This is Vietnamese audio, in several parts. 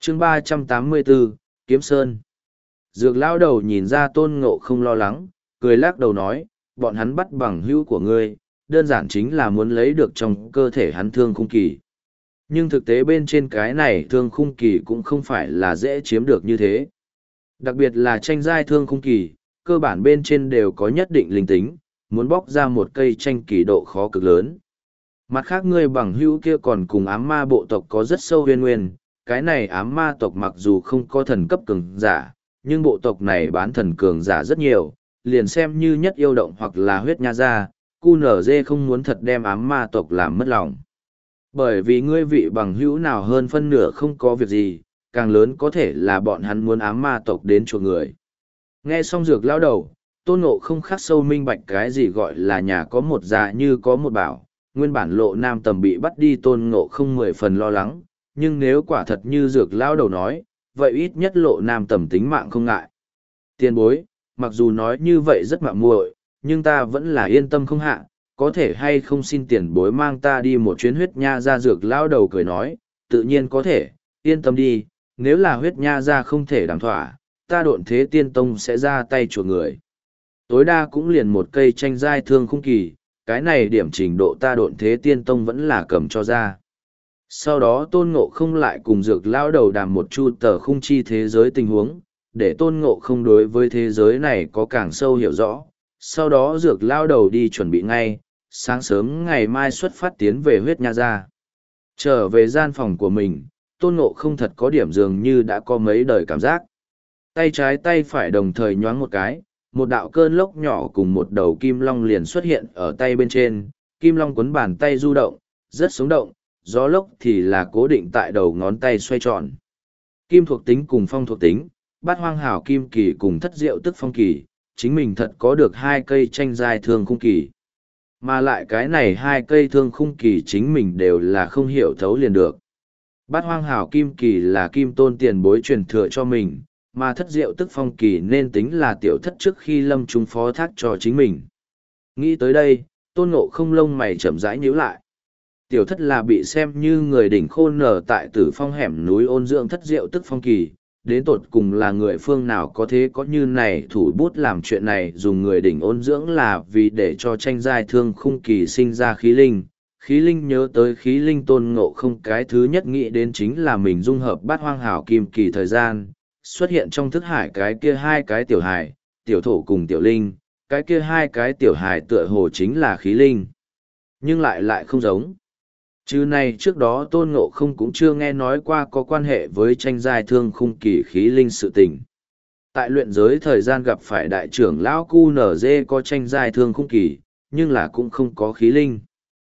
chương 384, Kiếm Sơn. Dược lao đầu nhìn ra Tôn Ngộ không lo lắng, cười lắc đầu nói, bọn hắn bắt bằng hữu của ngươi, đơn giản chính là muốn lấy được trong cơ thể hắn thương khung kỳ. Nhưng thực tế bên trên cái này thương khung kỳ cũng không phải là dễ chiếm được như thế. Đặc biệt là tranh giai thương khung kỳ, cơ bản bên trên đều có nhất định linh tính, muốn bóc ra một cây tranh kỳ độ khó cực lớn. Mặt khác ngươi bằng hữu kia còn cùng ám ma bộ tộc có rất sâu huyên nguyên, cái này ám ma tộc mặc dù không có thần cấp cường giả, nhưng bộ tộc này bán thần cường giả rất nhiều, liền xem như nhất yêu động hoặc là huyết nha gia, QNZ không muốn thật đem ám ma tộc làm mất lòng. Bởi vì ngươi vị bằng hữu nào hơn phân nửa không có việc gì, càng lớn có thể là bọn hắn muốn ám ma tộc đến chuộc người. Nghe xong dược lao đầu, Tôn Ngộ không khắc sâu minh bạch cái gì gọi là nhà có một già như có một bảo, nguyên bản Lộ Nam Tầm bị bắt đi Tôn Ngộ không 10 phần lo lắng, nhưng nếu quả thật như dược lao đầu nói, vậy ít nhất Lộ Nam Tầm tính mạng không ngại. Tiền bối, mặc dù nói như vậy rất mạo muội, nhưng ta vẫn là yên tâm không hạ, có thể hay không xin tiền bối mang ta đi một chuyến huyết nha ra. Dược lao đầu cười nói, tự nhiên có thể, yên tâm đi, nếu là huyết nha ra không thể đảm thỏa, ta Độn Thế Tiên Tông sẽ ra tay chuộc người. Tối đa cũng liền một cây tranh giai thương khung kỳ, cái này điểm trình độ ta Độn Thế Tiên Tông vẫn là cầm cho ra. Sau đó Tôn Ngộ không lại cùng dược lao đầu đàm một chu tờ khung chi thế giới tình huống, để Tôn Ngộ không đối với thế giới này có càng sâu hiểu rõ. Sau đó dược lao đầu đi chuẩn bị ngay, sáng sớm ngày mai xuất phát tiến về huyết nha ra. Trở về gian phòng của mình, Tôn Ngộ không thật có điểm dường như đã có mấy đời cảm giác. Tay trái tay phải đồng thời nhoáng một cái, một đạo cơn lốc nhỏ cùng một đầu kim long liền xuất hiện ở tay bên trên, kim long quấn bàn tay du động, rất sống động, gió lốc thì là cố định tại đầu ngón tay xoay tròn. Kim thuộc tính cùng phong thuộc tính, bát hoang hảo kim kỳ cùng thất diệu tức phong kỳ, chính mình thật có được hai cây tranh giai thương khung kỳ. Mà lại cái này hai cây thương khung kỳ chính mình đều là không hiểu thấu liền được. Bát hoang hảo kim kỳ là kim tôn tiền bối truyền thừa cho mình, mà thất diệu tức phong kỳ nên tính là tiểu thất trước khi lâm trung phó thác cho chính mình. Nghĩ tới đây, Tôn Ngộ không lông mày chậm rãi nhíu lại. Tiểu thất là bị xem như người đỉnh khôn nở tại tử phong hẻm núi ôn dưỡng thất diệu tức phong kỳ, đến tột cùng là người phương nào có thế có như này thủ bút làm chuyện này, dùng người đỉnh ôn dưỡng là vì để cho tranh giai thương khung kỳ sinh ra khí linh. Khí linh nhớ tới khí linh Tôn Ngộ không cái thứ nhất nghĩ đến chính là mình dung hợp bát hoang hảo kim kỳ thời gian, xuất hiện trong thức hải cái kia hai cái tiểu hải, tiểu thổ cùng tiểu linh, cái kia hai cái tiểu hải tựa hồ chính là khí linh. Nhưng lại không giống. Chứ này trước đó Tôn Ngộ không cũng chưa nghe nói qua có quan hệ với tranh giai thương khung kỳ khí linh sự tình. Tại luyện giới thời gian gặp phải đại trưởng lão QNZ có tranh giai thương khung kỳ, nhưng là cũng không có khí linh.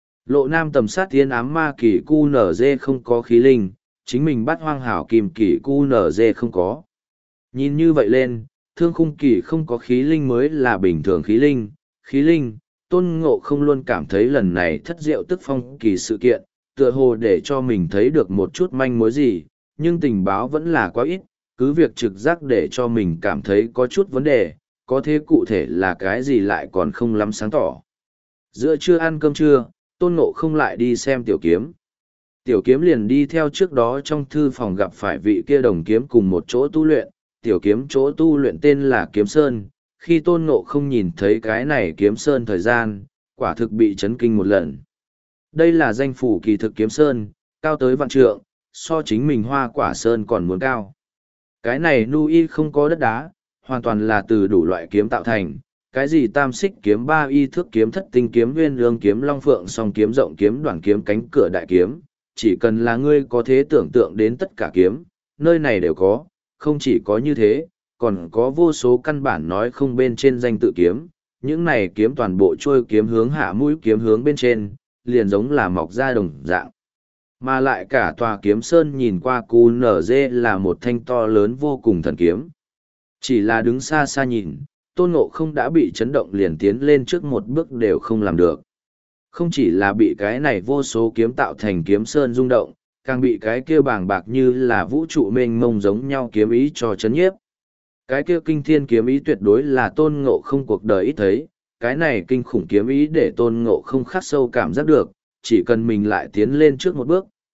Lộ Nam Tầm sát thiên ám ma kỳ QNZ không có khí linh, chính mình bắt hoang hảo kim kỳ QNZ không có. Nhìn như vậy lên, thương khung kỳ không có khí linh mới là bình thường khí linh. Khí linh, Tôn Ngộ không luôn cảm thấy lần này thất diệu tức phong kỳ sự kiện, tựa hồ để cho mình thấy được một chút manh mối gì, nhưng tình báo vẫn là quá ít, cứ việc trực giác để cho mình cảm thấy có chút vấn đề, có thế cụ thể là cái gì lại còn không lắm sáng tỏ. Giữa trưa ăn cơm trưa, Tôn Ngộ không lại đi xem Tiểu Kiếm. Tiểu Kiếm liền đi theo trước đó trong thư phòng gặp phải vị kia đồng kiếm cùng một chỗ tu luyện, Tiểu Kiếm chỗ tu luyện tên là Kiếm Sơn. Khi Tôn Ngộ không nhìn thấy cái này Kiếm Sơn thời gian, quả thực bị chấn kinh một lần. Đây là danh phủ kỳ thực Kiếm Sơn, cao tới vạn trượng, so chính mình Hoa Quả Sơn còn muốn cao. Cái này nu không có đất đá, hoàn toàn là từ đủ loại kiếm tạo thành, cái gì tam xích kiếm, ba y thước kiếm, thất tinh kiếm, nguyên lương kiếm, long phượng song kiếm, rộng kiếm, đoạn kiếm, cánh cửa đại kiếm, chỉ cần là ngươi có thể tưởng tượng đến tất cả kiếm, nơi này đều có, không chỉ có như thế, còn có vô số căn bản nói không bên trên danh tự kiếm, những này kiếm toàn bộ trôi kiếm hướng hạ, mũi kiếm hướng bên trên, liền giống là mọc ra đồng dạng. Mà lại cả tòa kiếm sơn nhìn qua QNZ là một thanh to lớn vô cùng thần kiếm. Chỉ là đứng xa xa nhìn, Tôn Ngộ không đã bị chấn động liền tiến lên trước một bước đều không làm được. Không chỉ là bị cái này vô số kiếm tạo thành kiếm sơn rung động, càng bị cái kia bàng bạc như là vũ trụ mênh mông giống nhau kiếm ý cho chấn nhiếp. Cái kia kinh thiên kiếm ý tuyệt đối là Tôn Ngộ không cuộc đời ít thấy, cái này kinh khủng kiếm ý để Tôn Ngộ không khắc sâu cảm giác được, chỉ cần mình lại tiến lên trước một bước,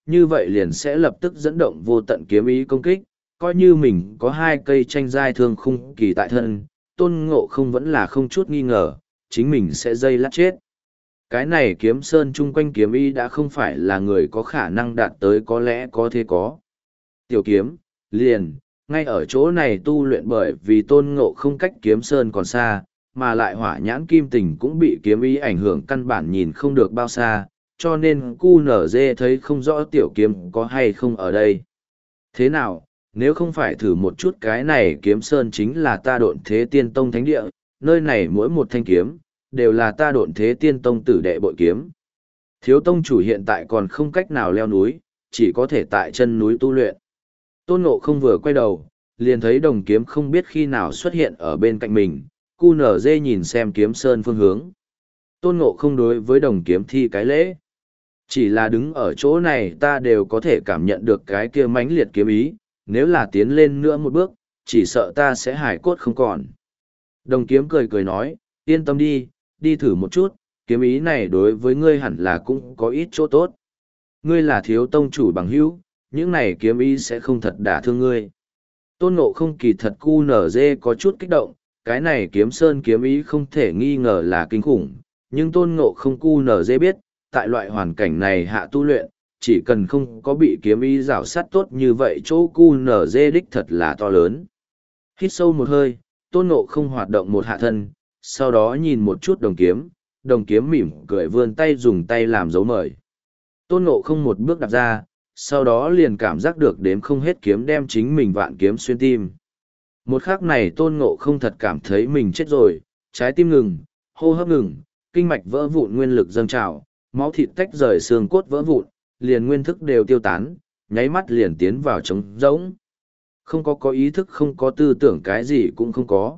như vậy liền sẽ lập tức dẫn động vô tận kiếm ý công kích, coi như mình có hai cây tranh giai thương khung kỳ tại thân, Tôn Ngộ không vẫn là không chút nghi ngờ, chính mình sẽ dây lát chết. Cái này kiếm sơn chung quanh kiếm ý đã không phải là người có khả năng đạt tới, có lẽ có thế có. Tiểu kiếm, liền, ngay ở chỗ này tu luyện, bởi vì Tôn Ngộ không cách kiếm sơn còn xa, mà lại hỏa nhãn kim tình cũng bị kiếm ý ảnh hưởng, căn bản nhìn không được bao xa, cho nên QNZ thấy không rõ tiểu kiếm có hay không ở đây. Thế nào, nếu không phải thử một chút, cái này kiếm sơn chính là ta Độn Thế Tiên Tông thánh địa, nơi này mỗi một thanh kiếm, đều là ta Độn Thế Tiên Tông tử đệ bội kiếm. Thiếu tông chủ hiện tại còn không cách nào leo núi, chỉ có thể tại chân núi tu luyện. Tôn Ngộ không vừa quay đầu, liền thấy đồng kiếm không biết khi nào xuất hiện ở bên cạnh mình, QNZ nhìn xem kiếm sơn phương hướng. Tôn Ngộ không đối với đồng kiếm thi cái lễ. Chỉ là đứng ở chỗ này ta đều có thể cảm nhận được cái kia mãnh liệt kiếm ý, nếu là tiến lên nữa một bước, chỉ sợ ta sẽ hải cốt không còn. Đồng kiếm cười cười nói, yên tâm đi, đi thử một chút, kiếm ý này đối với ngươi hẳn là cũng có ít chỗ tốt. Ngươi là thiếu tông chủ bằng hữu, những này kiếm ý sẽ không thật đả thương ngươi. Tôn Ngộ không kỳ thật QNZ có chút kích động, cái này kiếm sơn kiếm ý không thể nghi ngờ là kinh khủng, nhưng Tôn Ngộ không QNZ biết, tại loại hoàn cảnh này hạ tu luyện, chỉ cần không có bị kiếm ý rào sát tốt như vậy, chỗ QNZ đích thật là to lớn. Hít sâu một hơi, Tôn Ngộ không hoạt động một hạ thân, sau đó nhìn một chút đồng kiếm mỉm cười vươn tay dùng tay làm dấu mời. Tôn Ngộ không một bước đặt ra, sau đó liền cảm giác được đếm không hết kiếm đem chính mình vạn kiếm xuyên tim. Một khắc này Tôn Ngộ không thật cảm thấy mình chết rồi, trái tim ngừng, hô hấp ngừng, kinh mạch vỡ vụn, nguyên lực dâng trào, máu thịt tách rời, xương cốt vỡ vụn, liền nguyên thức đều tiêu tán, nháy mắt liền tiến vào trống rỗng. Không có ý thức, không có tư tưởng, cái gì cũng không có.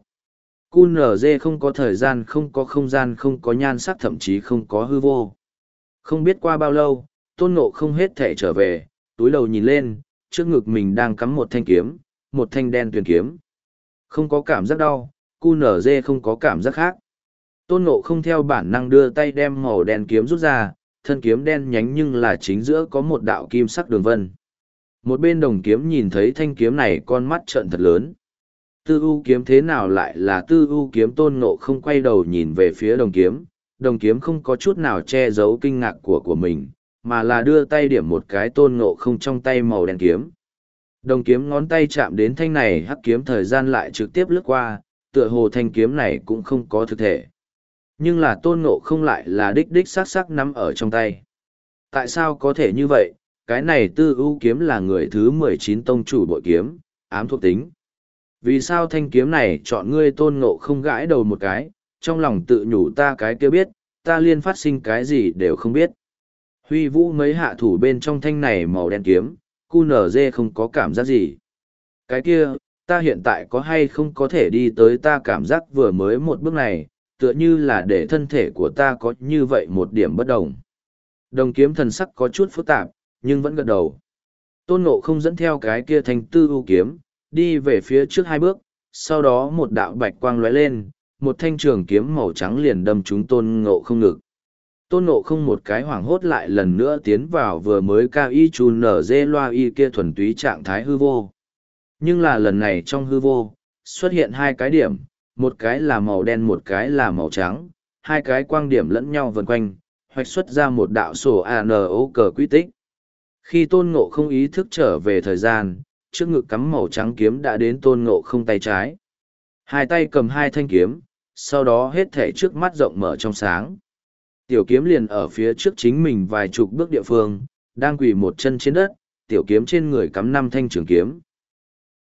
QNZ không có thời gian, không có không gian, không có nhan sắc, thậm chí không có hư vô. Không biết qua bao lâu, Tôn Ngộ không hết thể trở về, túi đầu nhìn lên, trước ngực mình đang cắm một thanh kiếm, một thanh đen tuyền kiếm. Không có cảm giác đau, QNZ không có cảm giác khác. Tôn Ngộ không theo bản năng đưa tay đem màu đen kiếm rút ra, thân kiếm đen nhánh nhưng là chính giữa có một đạo kim sắc đường vân. Một bên đồng kiếm nhìn thấy thanh kiếm này, con mắt trợn thật lớn. Tư U kiếm thế nào lại là Tư U kiếm? Tôn Ngộ không quay đầu nhìn về phía đồng kiếm không có chút nào che giấu kinh ngạc của mình, mà là đưa tay điểm một cái Tôn Ngộ không trong tay màu đen kiếm. Đồng kiếm ngón tay chạm đến thanh này hắc kiếm, thời gian lại trực tiếp lướt qua, tựa hồ thanh kiếm này cũng không có thực thể. Nhưng là Tôn Ngộ không lại là đích sắc sắc nắm ở trong tay. Tại sao có thể như vậy? Cái này Tư U kiếm là người thứ 19 tông chủ bội kiếm, ám thuộc tính. Vì sao thanh kiếm này chọn ngươi? Tôn Ngộ không gãi đầu một cái, trong lòng tự nhủ, ta cái kia biết, ta liên phát sinh cái gì đều không biết. Huy vũ mấy hạ thủ bên trong thanh này màu đen kiếm, QNZ không có cảm giác gì. Cái kia, ta hiện tại có hay không có thể đi tới? Ta cảm giác vừa mới một bước này, tựa như là để thân thể của ta có như vậy một điểm bất đồng. Đồng kiếm thần sắc có chút phức tạp, nhưng vẫn gật đầu. Tôn Ngộ không dẫn theo cái kia thanh Tư U kiếm, đi về phía trước 2 bước, sau đó một đạo bạch quang lóe lên, một thanh trường kiếm màu trắng liền đâm trúng Tôn Ngộ không ngực. Tôn Ngộ không một cái hoảng hốt lại lần nữa tiến vào vừa mới cao y chu nở dê loa y kia thuần túy trạng thái hư vô. Nhưng là lần này trong hư vô, xuất hiện 2 cái điểm, một cái là màu đen, một cái là màu trắng, 2 cái quang điểm lẫn nhau vần quanh, hoạch xuất ra một đạo sổ ANO cờ quy tích. Khi Tôn Ngộ không ý thức trở về thời gian, trước ngực cắm màu trắng kiếm đã đến Tôn Ngộ không tay trái. 2 tay cầm 2 thanh kiếm, sau đó hết thể trước mắt rộng mở trong sáng. Tiểu kiếm liền ở phía trước chính mình vài chục bước địa phương, đang quỳ một chân trên đất, tiểu kiếm trên người cắm 5 thanh trường kiếm.